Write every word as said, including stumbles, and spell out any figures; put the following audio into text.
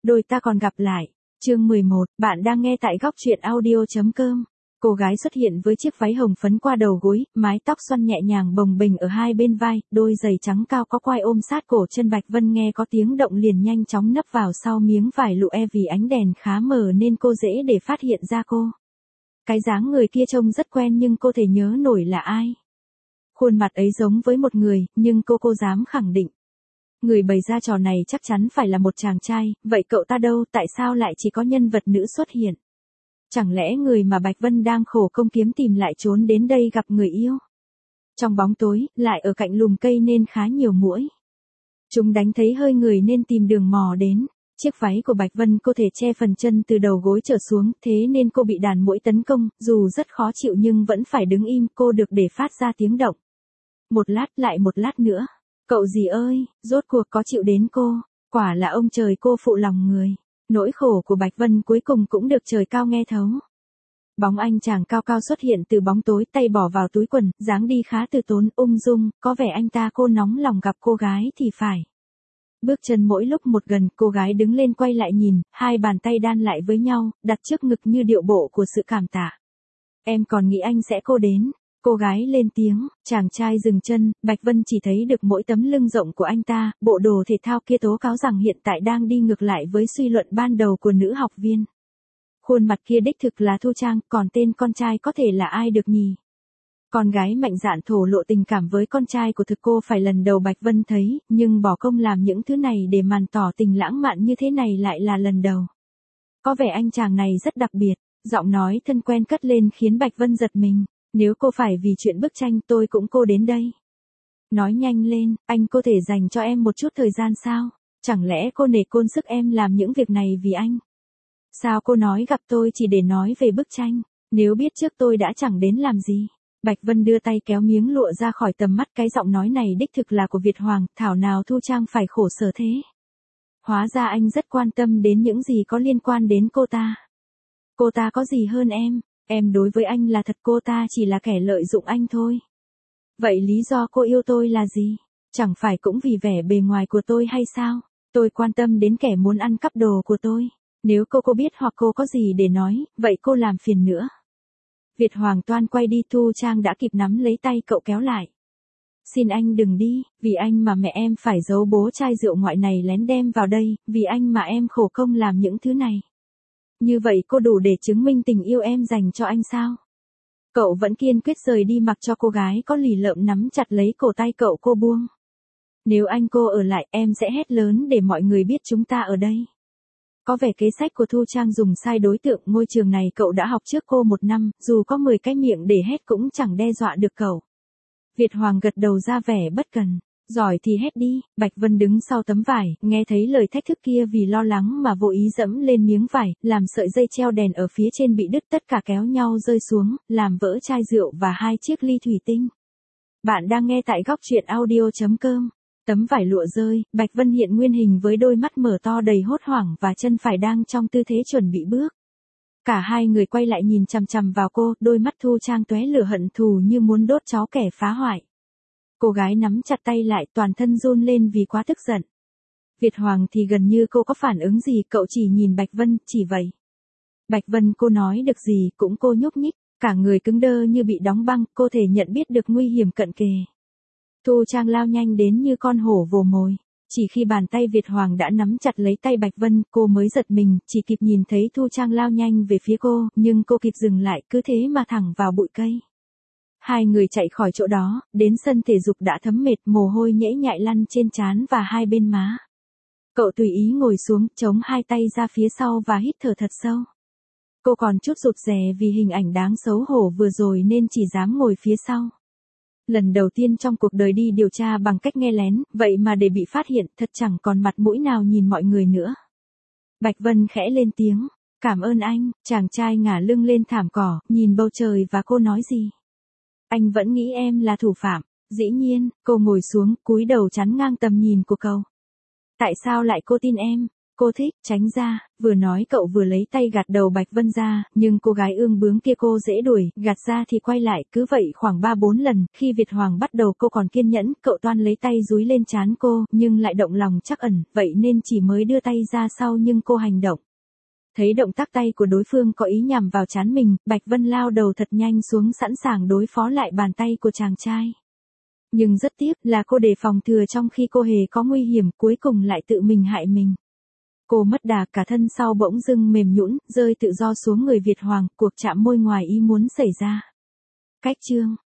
Đôi ta còn gặp lại. Chương mười một, bạn đang nghe tại góc truyện audio.com. Cô gái xuất hiện với chiếc váy hồng phấn qua đầu gối, mái tóc xoăn nhẹ nhàng bồng bềnh ở hai bên vai, đôi giày trắng cao có quai ôm sát cổ chân. Bạch Vân nghe có tiếng động liền nhanh chóng nấp vào sau miếng vải lụa, e vì ánh đèn khá mờ nên cô dễ để phát hiện ra cô. Cái dáng người kia trông rất quen nhưng cô thể nhớ nổi là ai. Khuôn mặt ấy giống với một người, nhưng cô cô dám khẳng định. Người bày ra trò này chắc chắn phải là một chàng trai, vậy cậu ta đâu, tại sao lại chỉ có nhân vật nữ xuất hiện? Chẳng lẽ người mà Bạch Vân đang khổ công kiếm tìm lại trốn đến đây gặp người yêu? Trong bóng tối, lại ở cạnh lùm cây nên khá nhiều muỗi. Chúng đánh thấy hơi người nên tìm đường mò đến. Chiếc váy của Bạch Vân cô thể che phần chân từ đầu gối trở xuống, thế nên cô bị đàn muỗi tấn công, dù rất khó chịu nhưng vẫn phải đứng im, cô được để phát ra tiếng động. Một lát lại một lát nữa. Cậu gì ơi, rốt cuộc có chịu đến cô, quả là ông trời cô phụ lòng người. Nỗi khổ của Bạch Vân cuối cùng cũng được trời cao nghe thấu. Bóng anh chàng cao cao xuất hiện từ bóng tối, tay bỏ vào túi quần, dáng đi khá từ tốn, ung dung, có vẻ anh ta cô nóng lòng gặp cô gái thì phải. Bước chân mỗi lúc một gần, cô gái đứng lên quay lại nhìn, hai bàn tay đan lại với nhau, đặt trước ngực như điệu bộ của sự cảm tạ. Em còn nghĩ anh sẽ cô đến. Cô gái lên tiếng, chàng trai dừng chân, Bạch Vân chỉ thấy được mỗi tấm lưng rộng của anh ta, bộ đồ thể thao kia tố cáo rằng hiện tại đang đi ngược lại với suy luận ban đầu của nữ học viên. Khuôn mặt kia đích thực là Thu Trang, còn tên con trai có thể là ai được nhỉ? Con gái mạnh dạn thổ lộ tình cảm với con trai của thực cô phải lần đầu Bạch Vân thấy, nhưng bỏ công làm những thứ này để màn tỏ tình lãng mạn như thế này lại là lần đầu. Có vẻ anh chàng này rất đặc biệt, giọng nói thân quen cất lên khiến Bạch Vân giật mình. Nếu cô phải vì chuyện bức tranh tôi cũng cô đến đây. Nói nhanh lên, anh có thể dành cho em một chút thời gian sao? Chẳng lẽ cô nể côn sức em làm những việc này vì anh? Sao cô nói gặp tôi chỉ để nói về bức tranh? Nếu biết trước tôi đã chẳng đến làm gì. Bạch Vân đưa tay kéo miếng lụa ra khỏi tầm mắt, cái giọng nói này đích thực là của Việt Hoàng, thảo nào Thu Trang phải khổ sở thế. Hóa ra anh rất quan tâm đến những gì có liên quan đến cô ta. Cô ta có gì hơn em? Em đối với anh là thật, cô ta chỉ là kẻ lợi dụng anh thôi. Vậy lý do cô yêu tôi là gì? Chẳng phải cũng vì vẻ bề ngoài của tôi hay sao? Tôi quan tâm đến kẻ muốn ăn cắp đồ của tôi. Nếu cô cô biết hoặc cô có gì để nói, vậy cô làm phiền nữa. Việt Hoàng toan quay đi, Thu Trang đã kịp nắm lấy tay cậu kéo lại. Xin anh đừng đi, vì anh mà mẹ em phải giấu bố chai rượu ngoại này lén đem vào đây, vì anh mà em khổ công làm những thứ này. Như vậy cô đủ để chứng minh tình yêu em dành cho anh sao? Cậu vẫn kiên quyết rời đi mặc cho cô gái có lì lợm nắm chặt lấy cổ tay cậu cô buông. Nếu anh cô ở lại em sẽ hét lớn để mọi người biết chúng ta ở đây. Có vẻ kế sách của Thu Trang dùng sai đối tượng, ngôi trường này cậu đã học trước cô một năm, dù có mười cái miệng để hét cũng chẳng đe dọa được cậu. Việt Hoàng gật đầu ra vẻ bất cần. Giỏi thì hét đi. Bạch Vân đứng sau tấm vải, nghe thấy lời thách thức kia vì lo lắng mà vô ý dẫm lên miếng vải, làm sợi dây treo đèn ở phía trên bị đứt, tất cả kéo nhau rơi xuống, làm vỡ chai rượu và hai chiếc ly thủy tinh. Bạn đang nghe tại góc truyện audio.com. Tấm vải lụa rơi, Bạch Vân hiện nguyên hình với đôi mắt mở to đầy hốt hoảng và chân phải đang trong tư thế chuẩn bị bước. Cả hai người quay lại nhìn chằm chằm vào cô, đôi mắt Thu Trang tóe lửa hận thù như muốn đốt cháu kẻ phá hoại. Cô gái nắm chặt tay lại, toàn thân run lên vì quá tức giận. Việt Hoàng thì gần như cô có phản ứng gì, cậu chỉ nhìn Bạch Vân, chỉ vậy. Bạch Vân cô nói được gì cũng cô nhúc nhích, cả người cứng đơ như bị đóng băng, cô thể nhận biết được nguy hiểm cận kề. Thu Trang lao nhanh đến như con hổ vồ mồi. Chỉ khi bàn tay Việt Hoàng đã nắm chặt lấy tay Bạch Vân, cô mới giật mình, chỉ kịp nhìn thấy Thu Trang lao nhanh về phía cô, nhưng cô kịp dừng lại, cứ thế mà thẳng vào bụi cây. Hai người chạy khỏi chỗ đó, đến sân thể dục đã thấm mệt, mồ hôi nhễ nhại lăn trên trán và hai bên má. Cậu tùy ý ngồi xuống, chống hai tay ra phía sau và hít thở thật sâu. Cô còn chút rụt rè vì hình ảnh đáng xấu hổ vừa rồi nên chỉ dám ngồi phía sau. Lần đầu tiên trong cuộc đời đi điều tra bằng cách nghe lén, vậy mà để bị phát hiện, thật chẳng còn mặt mũi nào nhìn mọi người nữa. Bạch Vân khẽ lên tiếng, cảm ơn anh. Chàng trai ngả lưng lên thảm cỏ, nhìn bầu trời và cô nói gì? Anh vẫn nghĩ em là thủ phạm. Dĩ nhiên. Cô ngồi xuống, cúi đầu chắn ngang tầm nhìn của cậu. Tại sao lại cô tin em? Cô thích, tránh ra, vừa nói cậu vừa lấy tay gạt đầu Bạch Vân ra, nhưng cô gái ương bướng kia cô dễ đuổi, gạt ra thì quay lại, cứ vậy khoảng ba bốn lần, khi Việt Hoàng bắt đầu cô còn kiên nhẫn, cậu toan lấy tay dúi lên trán cô, nhưng lại động lòng trắc ẩn, vậy nên chỉ mới đưa tay ra sau nhưng cô hành động. Thấy động tác tay của đối phương có ý nhằm vào trán mình, Bạch Vân lao đầu thật nhanh xuống sẵn sàng đối phó lại bàn tay của chàng trai. Nhưng rất tiếc là cô đề phòng thừa trong khi cô hề có nguy hiểm, cuối cùng lại tự mình hại mình. Cô mất đà, cả thân sau bỗng dưng mềm nhũn, rơi tự do xuống người Việt Hoàng, cuộc chạm môi ngoài ý muốn xảy ra. Cách chương